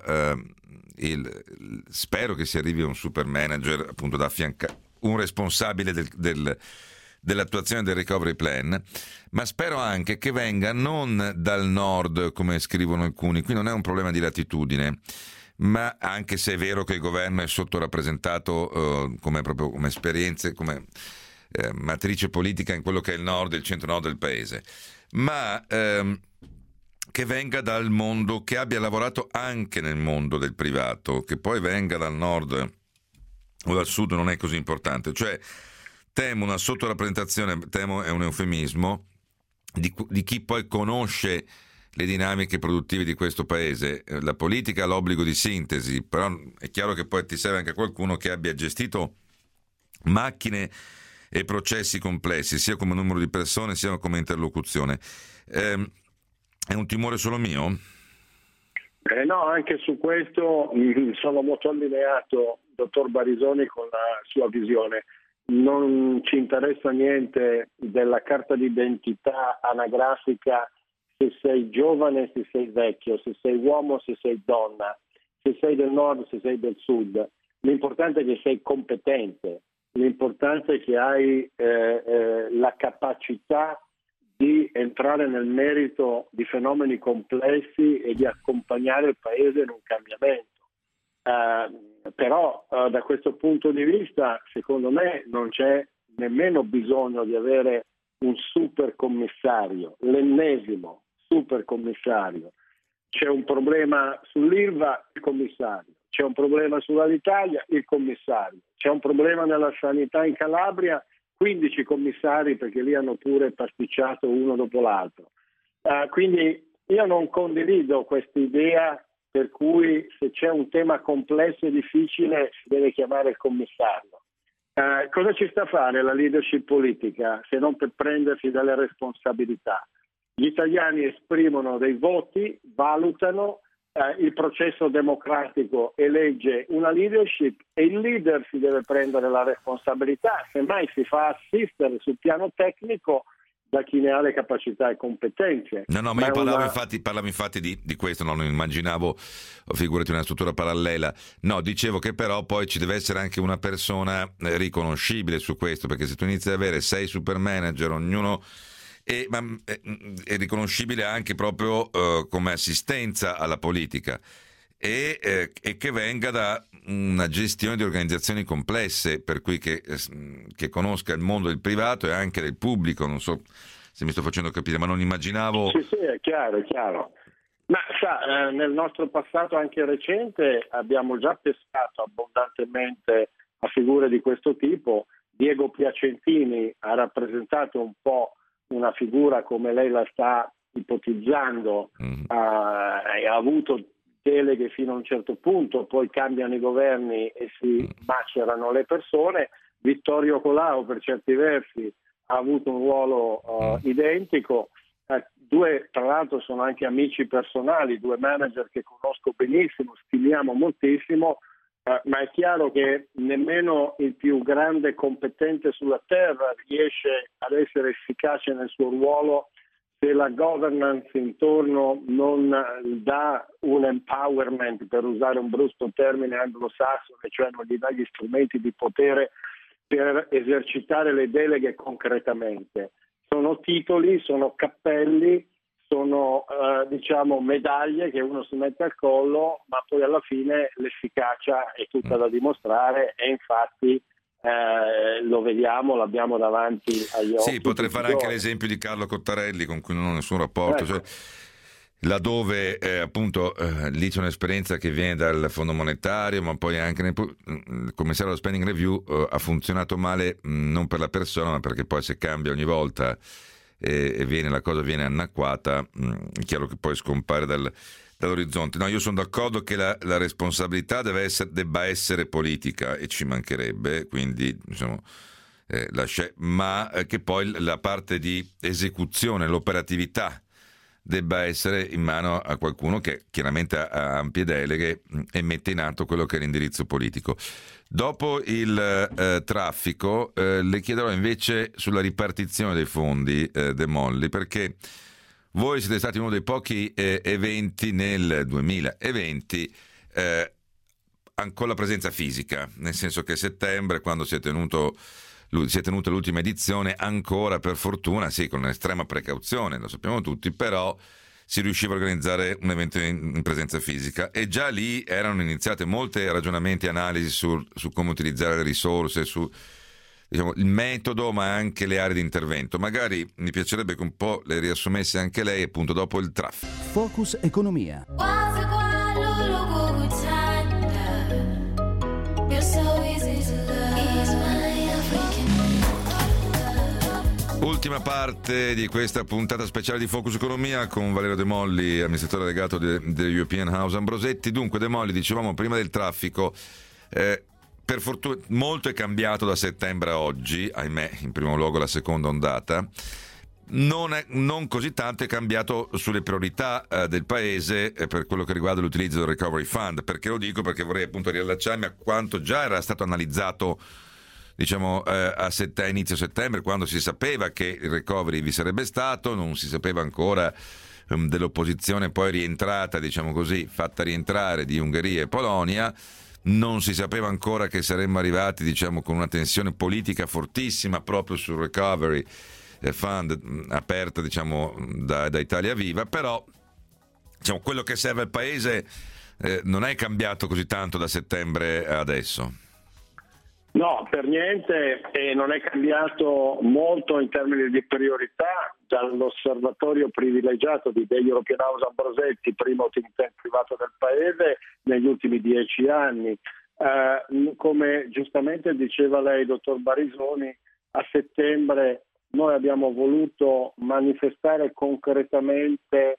Speaker 2: spero che si arrivi a un super manager, appunto, da affiancare un responsabile dell'attuazione del recovery plan, ma spero anche che venga non dal nord, come scrivono alcuni. Qui non è un problema di latitudine, ma anche se è vero che il governo è sottorappresentato come esperienze, come matrice politica in quello che è il nord e il centro-nord del paese, ma che venga dal mondo, che abbia lavorato anche nel mondo del privato. Che poi venga dal nord o dal sud non è così importante. Cioè, temo una sottorappresentazione, temo è un eufemismo, di chi poi conosce le dinamiche produttive di questo paese. La politica ha l'obbligo di sintesi, però è chiaro che poi ti serve anche qualcuno che abbia gestito macchine e processi complessi, sia come numero di persone sia come interlocuzione. È un timore solo mio?
Speaker 5: No, anche su questo sono molto allineato, dottor Barisoni, con la sua visione. Non ci interessa niente della carta d'identità anagrafica, se sei giovane, se sei vecchio, se sei uomo, se sei donna, se sei del nord, se sei del sud. L'importante è che sei competente, l'importante è che hai la capacità di entrare nel merito di fenomeni complessi e di accompagnare il Paese in un cambiamento. Però da questo punto di vista, secondo me, non c'è nemmeno bisogno di avere un super commissario, l'ennesimo super commissario. C'è un problema sull'Ilva, il commissario. C'è un problema sull'Alitalia, il commissario. C'è un problema nella sanità in Calabria, 15 commissari, perché lì hanno pure pasticciato uno dopo l'altro. Quindi Io non condivido questa idea per cui se c'è un tema complesso e difficile si deve chiamare il commissario. Cosa ci sta a fare la leadership politica se non per prendersi delle responsabilità? Gli italiani esprimono dei voti, valutano, il processo democratico elegge una leadership e il leader si deve prendere la responsabilità, semmai si fa assistere sul piano tecnico da chi ne ha le capacità e competenze.
Speaker 2: No, ma io parlavo infatti di questo, non immaginavo, figurati, una struttura parallela. No, dicevo che però poi ci deve essere anche una persona riconoscibile su questo, perché se tu inizi ad avere 6 super manager, ognuno è riconoscibile anche proprio come assistenza alla politica e che venga da una gestione di organizzazioni complesse, per cui che conosca il mondo del privato e anche del pubblico. Non so se mi sto facendo capire, ma non immaginavo.
Speaker 5: Sì, è chiaro. Ma sa, nel nostro passato anche recente abbiamo già pescato abbondantemente a figure di questo tipo. Diego Piacentini ha rappresentato un po' una figura come lei la sta ipotizzando, ha avuto deleghe fino a un certo punto, poi cambiano i governi e si macerano le persone. Vittorio Colao per certi versi ha avuto un ruolo identico. Due, tra l'altro, sono anche amici personali, 2 manager che conosco benissimo, stimiamo moltissimo, ma è chiaro che nemmeno il più grande competente sulla terra riesce ad essere efficace nel suo ruolo se la governance intorno non dà un empowerment, per usare un brutto termine anglosassone, cioè non gli dà gli strumenti di potere per esercitare le deleghe concretamente. Sono titoli, sono cappelli, sono medaglie che uno si mette al collo, ma poi alla fine l'efficacia è tutta da dimostrare e infatti lo vediamo, l'abbiamo davanti agli occhi.
Speaker 2: Sì, potrei fare anche l'esempio di Carlo Cottarelli, con cui non ho nessun rapporto,
Speaker 5: ecco.
Speaker 2: Laddove appunto lì c'è un'esperienza che viene dal Fondo Monetario, ma poi anche il commissario dello Spending Review ha funzionato male, non per la persona, ma perché poi se cambia ogni volta e la cosa viene annacquata, è chiaro che poi scompare dall'orizzonte. No, io sono d'accordo che la responsabilità debba essere politica, e ci mancherebbe, quindi diciamo, ma che poi la parte di esecuzione, l'operatività debba essere in mano a qualcuno che chiaramente ha ampie deleghe e mette in atto quello che è l'indirizzo politico. Dopo il traffico le chiederò invece sulla ripartizione dei fondi De Molli, perché voi siete stati uno dei pochi eventi nel 2020 con la presenza fisica, nel senso che a settembre, quando si è tenuta l'ultima edizione, ancora per fortuna, sì, con estrema precauzione, lo sappiamo tutti, però si riusciva a organizzare un evento in presenza fisica, e già lì erano iniziate molte ragionamenti e analisi su come utilizzare le risorse, su il metodo, ma anche le aree di intervento. Magari mi piacerebbe che un po' le riassumesse anche lei, appunto, dopo il traffico.
Speaker 4: Focus Economia.
Speaker 2: Ultima parte di questa puntata speciale di Focus Economia con Valerio De Molli, amministratore delegato dell'European House Ambrosetti. Dunque, De Molli, dicevamo prima del traffico, per fortuna molto è cambiato da settembre a oggi, ahimè, in primo luogo la seconda ondata. Non così tanto è cambiato sulle priorità del Paese per quello che riguarda l'utilizzo del Recovery Fund. Perché lo dico? Perché vorrei appunto riallacciarmi a quanto già era stato analizzato, diciamo, a inizio settembre, quando si sapeva che il recovery vi sarebbe stato, non si sapeva ancora dell'opposizione poi rientrata, diciamo così, fatta rientrare, di Ungheria e Polonia. Non si sapeva ancora che saremmo arrivati, diciamo, con una tensione politica fortissima proprio sul Recovery Fund aperta, diciamo, da Italia Viva. Però, diciamo, quello che serve al Paese non è cambiato così tanto da settembre a adesso.
Speaker 5: No, per niente, e non è cambiato molto in termini di priorità dall'osservatorio privilegiato di European House Ambrosetti, primo think tank privato del Paese, negli ultimi 10 anni. Come giustamente diceva lei, dottor Barisoni, a settembre noi abbiamo voluto manifestare concretamente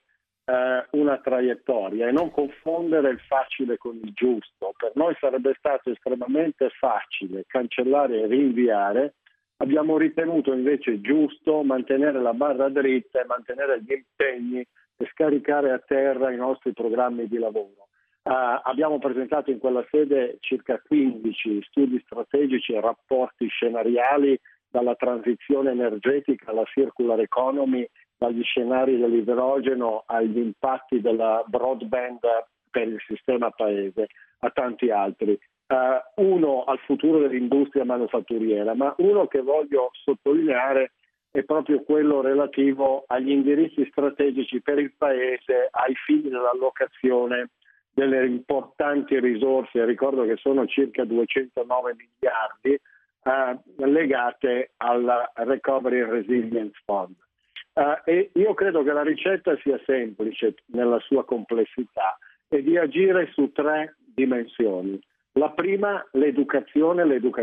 Speaker 5: una traiettoria e non confondere il facile con il giusto. Per noi sarebbe stato estremamente facile cancellare e rinviare. Abbiamo ritenuto invece giusto mantenere la barra dritta e mantenere gli impegni e scaricare a terra i nostri programmi di lavoro. Abbiamo presentato in quella sede circa 15 studi strategici e rapporti scenariali, dalla transizione energetica alla circular economy, dagli scenari dell'idrogeno agli impatti della broadband per il sistema paese, a tanti altri. Uno al futuro dell'industria manufatturiera, ma uno che voglio sottolineare è proprio quello relativo agli indirizzi strategici per il Paese ai fini dell'allocazione delle importanti risorse, ricordo che sono circa 209 miliardi, legate al Recovery and Resilience Fund. E io credo che la ricetta sia semplice nella sua complessità e di agire su 3 dimensioni. La prima, l'educazione.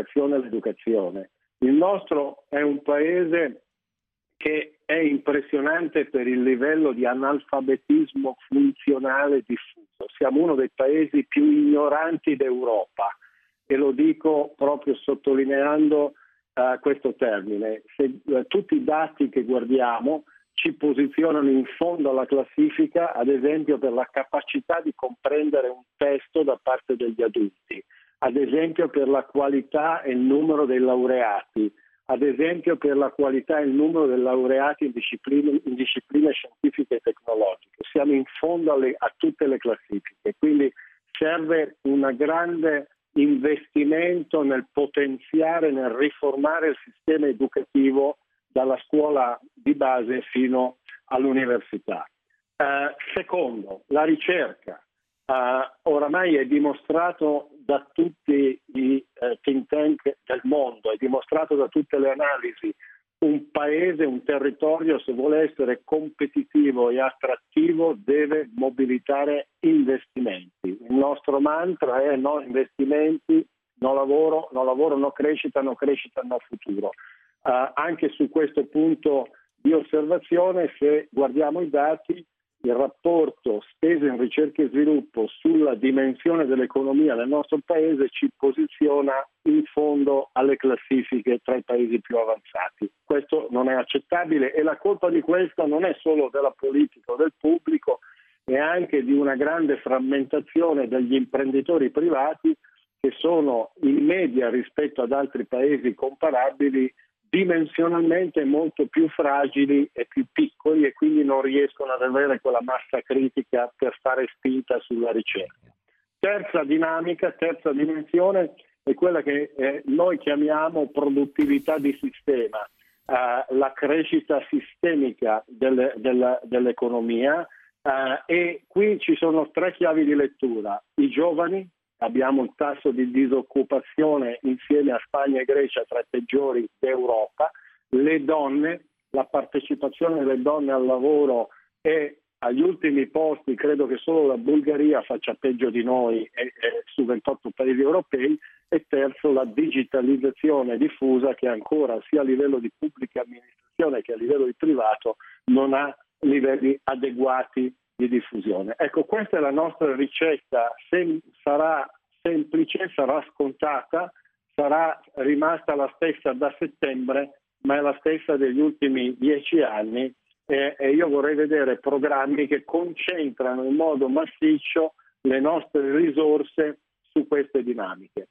Speaker 5: Il nostro è un paese che è impressionante per il livello di analfabetismo funzionale diffuso. Siamo uno dei paesi più ignoranti d'Europa e lo dico proprio sottolineando questo termine. Tutti i dati che guardiamo ci posizionano in fondo alla classifica, ad esempio per la capacità di comprendere un testo da parte degli adulti, ad esempio per la qualità e il numero dei laureati, ad esempio per la qualità e il numero dei laureati in discipline scientifiche e tecnologiche. Siamo in fondo a tutte le classifiche, quindi serve un grande investimento nel potenziare, nel riformare il sistema educativo dalla scuola di base fino all'università. Secondo, la ricerca. Oramai è dimostrato da tutti i think tank del mondo, è dimostrato da tutte le analisi, un paese, un territorio, se vuole essere competitivo e attrattivo, deve mobilitare investimenti. Il nostro mantra è no investimenti, no lavoro, no crescita, no futuro. Anche su questo punto di osservazione, se guardiamo i dati, il rapporto spese in ricerca e sviluppo sulla dimensione dell'economia del nostro paese ci posiziona in fondo alle classifiche tra i paesi più avanzati. Questo non è accettabile e la colpa di questo non è solo della politica o del pubblico, è anche di una grande frammentazione degli imprenditori privati che sono in media rispetto ad altri paesi comparabili dimensionalmente molto più fragili e più piccoli e quindi non riescono ad avere quella massa critica per fare spinta sulla ricerca. Terza dimensione è quella che noi chiamiamo produttività di sistema, la crescita sistemica dell'economia e qui ci sono 3 chiavi di lettura. I giovani. Abbiamo un tasso di disoccupazione insieme a Spagna e Grecia tra i peggiori d'Europa. Le donne, la partecipazione delle donne al lavoro è agli ultimi posti, credo che solo la Bulgaria faccia peggio di noi su 28 paesi europei. E terzo, la digitalizzazione diffusa che ancora sia a livello di pubblica amministrazione che a livello di privato non ha livelli adeguati di diffusione. Ecco, questa è la nostra ricetta, sarà semplice, sarà scontata, sarà rimasta la stessa da settembre, ma è la stessa degli ultimi 10 anni e io vorrei vedere programmi che concentrano in modo massiccio le nostre risorse su queste dinamiche.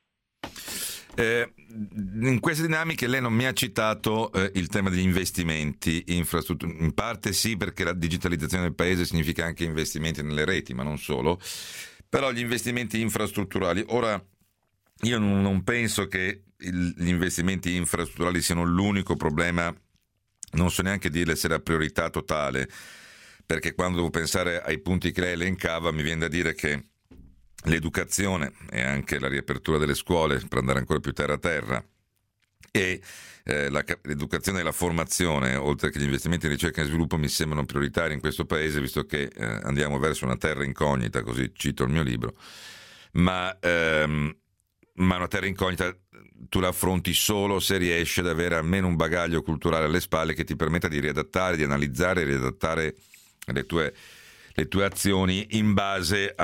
Speaker 2: In queste dinamiche lei non mi ha citato il tema degli investimenti infrastrutturali. In parte sì, perché la digitalizzazione del paese significa anche investimenti nelle reti, ma non solo. Però gli investimenti infrastrutturali, ora io non penso che gli investimenti infrastrutturali siano l'unico problema, non so neanche dire se è la priorità totale, perché quando devo pensare ai punti che lei elencava mi viene da dire che l'educazione e anche la riapertura delle scuole per andare ancora più terra a terra e l'educazione e la formazione, oltre che gli investimenti in ricerca e sviluppo, mi sembrano prioritari in questo paese, visto che andiamo verso una terra incognita, così cito il mio libro, ma una terra incognita tu la affronti solo se riesci ad avere almeno un bagaglio culturale alle spalle che ti permetta di riadattare, di analizzare e riadattare le tue azioni in base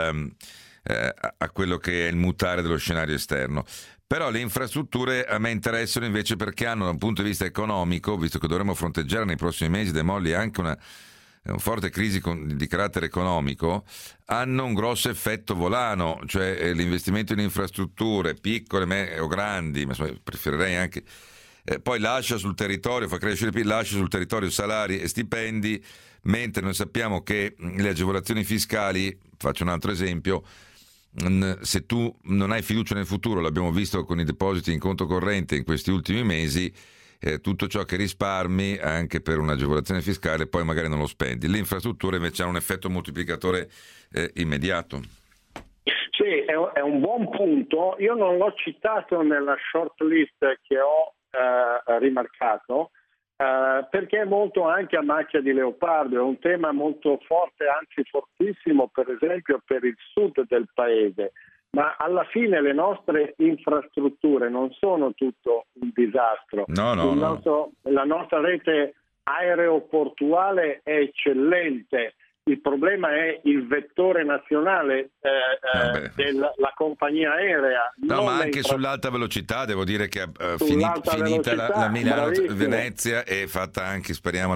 Speaker 2: a quello che è il mutare dello scenario esterno. Però le infrastrutture a me interessano invece perché hanno, da un punto di vista economico, visto che dovremo fronteggiare nei prossimi mesi dei molli anche una forte crisi di carattere economico, hanno un grosso effetto volano, cioè l'investimento in infrastrutture piccole o grandi, ma preferirei anche poi lascia sul territorio, fa crescere il PIL, lascia sul territorio salari e stipendi, mentre noi sappiamo che le agevolazioni fiscali, faccio un altro esempio, se tu non hai fiducia nel futuro, l'abbiamo visto con i depositi in conto corrente in questi ultimi mesi, tutto ciò che risparmi anche per un'agevolazione fiscale poi magari non lo spendi. Le infrastrutture invece hanno un effetto moltiplicatore immediato.
Speaker 5: Sì, è un buon punto. Io non l'ho citato nella short list che ho rimarcato, perché è molto anche a macchia di leopardo, è un tema molto forte, anzi fortissimo, per esempio per il sud del paese, ma alla fine le nostre infrastrutture non sono tutto un disastro. La nostra rete aeroportuale è eccellente. Il problema è il vettore nazionale della compagnia aerea.
Speaker 2: No, ma anche sull'alta velocità, devo dire che finita la Milano-Venezia è fatta anche, speriamo,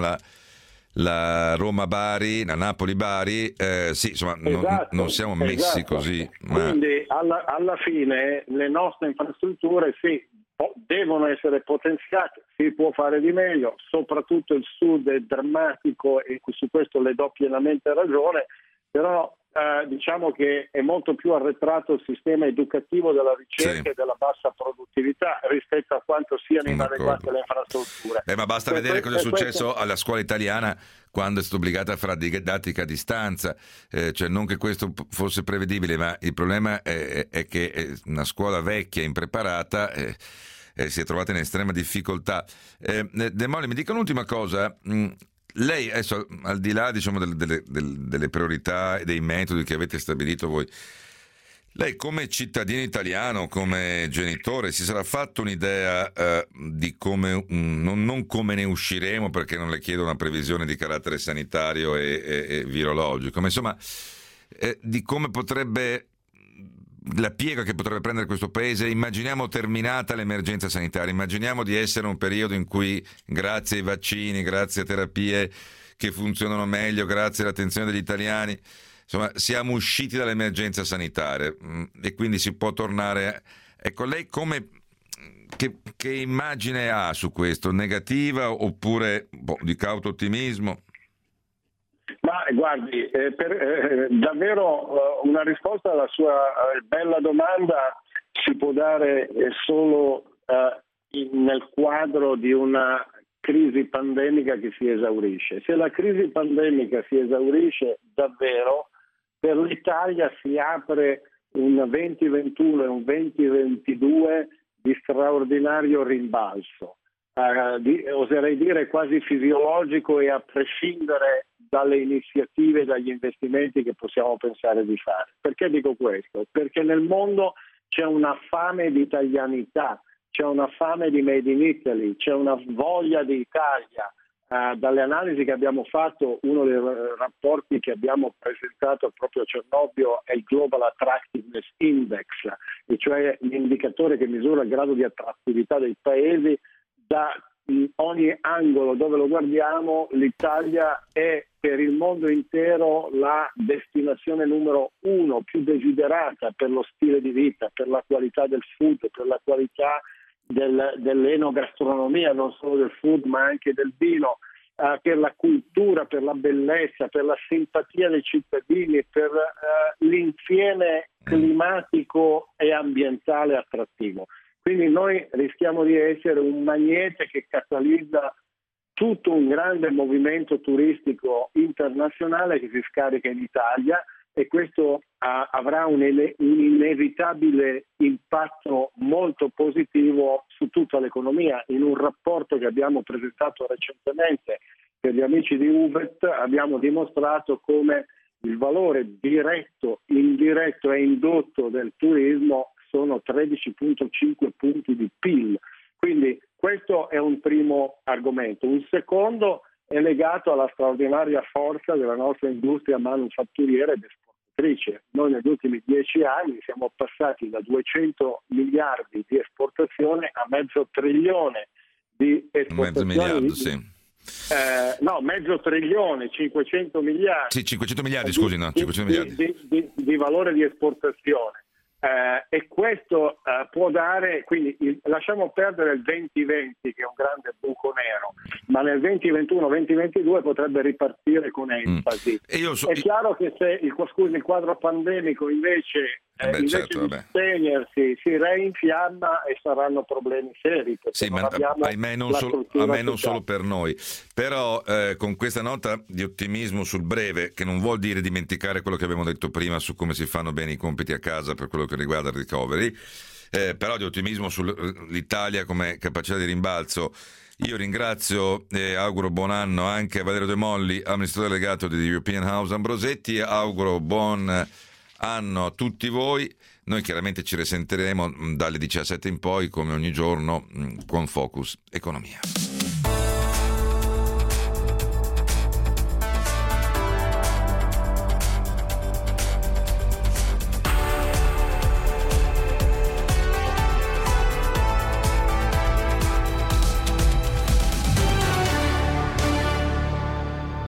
Speaker 2: la Roma-Bari, la Napoli-Bari. Sì, insomma, non siamo messi così.
Speaker 5: Quindi alla fine le nostre infrastrutture devono essere potenziate, si può fare di meglio, soprattutto il sud è drammatico e su questo le do pienamente ragione, però diciamo che è molto più arretrato il sistema educativo della ricerca e della bassa produttività rispetto a quanto siano inadeguate le infrastrutture.
Speaker 2: Ma basta vedere cosa è successo alla scuola italiana quando è stata obbligata a fare didattica a distanza, cioè non che questo fosse prevedibile, ma il problema è che una scuola vecchia, impreparata, si è trovata in estrema difficoltà. De Molli, mi dica un'ultima cosa. Lei adesso, al di là, diciamo, delle priorità e dei metodi che avete stabilito voi, lei come cittadino italiano, come genitore, si sarà fatto un'idea di come, non come ne usciremo, perché non le chiedo una previsione di carattere sanitario e virologico, ma insomma di come potrebbe, la piega che potrebbe prendere questo paese. Immaginiamo terminata l'emergenza sanitaria, immaginiamo di essere un periodo in cui, grazie ai vaccini, grazie a terapie che funzionano meglio, grazie all'attenzione degli italiani, insomma, siamo usciti dall'emergenza sanitaria e quindi si può tornare. Ecco, lei che immagine ha su questo? Negativa oppure di cauto ottimismo?
Speaker 5: Ma guardi, davvero una risposta alla sua bella domanda si può dare solo nel quadro di una crisi pandemica che si esaurisce. Se la crisi pandemica si esaurisce davvero, per l'Italia si apre un 2021 e un 2022 di straordinario rimbalzo. Oserei dire quasi fisiologico e a prescindere dalle iniziative e dagli investimenti che possiamo pensare di fare. Perché dico questo? Perché nel mondo c'è una fame di italianità, c'è una fame di Made in Italy, c'è una voglia di Italia. Dalle analisi che abbiamo fatto, uno dei rapporti che abbiamo presentato proprio a Cernobbio è il Global Attractiveness Index, e cioè l'indicatore che misura il grado di attrattività dei paesi. Da ogni angolo dove lo guardiamo, l'Italia è per il mondo intero la destinazione numero 1 più desiderata per lo stile di vita, per la qualità del food, per la qualità dell'enogastronomia, non solo del food ma anche del vino, per la cultura, per la bellezza, per la simpatia dei cittadini, per l'insieme climatico e ambientale attrattivo. Quindi noi rischiamo di essere un magnete che catalizza tutto un grande movimento turistico internazionale che si scarica in Italia, e questo avrà un inevitabile impatto molto positivo su tutta l'economia. In un rapporto che abbiamo presentato recentemente per gli amici di UVET abbiamo dimostrato come il valore diretto, indiretto e indotto del turismo sono 13,5 punti di PIL. Quindi questo è un primo argomento. Un secondo è legato alla straordinaria forza della nostra industria manufatturiera ed esportatrice. Noi negli ultimi 10 anni siamo passati da 200 miliardi di esportazione a mezzo trilione di esportazione.
Speaker 2: Mezzo miliardo, sì.
Speaker 5: No, mezzo trilione, 500 miliardi.
Speaker 2: Sì, 500 miliardi, scusi, no, 500 miliardi.
Speaker 5: Di valore di esportazione. E questo può dare, quindi lasciamo perdere il 2020 che è un grande buco nero, ma nel 2021-2022 potrebbe ripartire con enfasi. È chiaro che se il quadro pandemico invece di spegnersi si reinfiamma e saranno problemi seri.
Speaker 2: Sì, ma ahimè non solo per noi. Però con questa nota di ottimismo sul breve, che non vuol dire dimenticare quello che abbiamo detto prima su come si fanno bene i compiti a casa per quello che riguarda il recovery, però di ottimismo sull'Italia come capacità di rimbalzo, io ringrazio e auguro buon anno anche a Valerio De Molli, amministratore delegato di European House Ambrosetti, auguro buon anno a tutti voi. Noi chiaramente ci risentiremo dalle 17 in poi come ogni giorno con Focus Economia.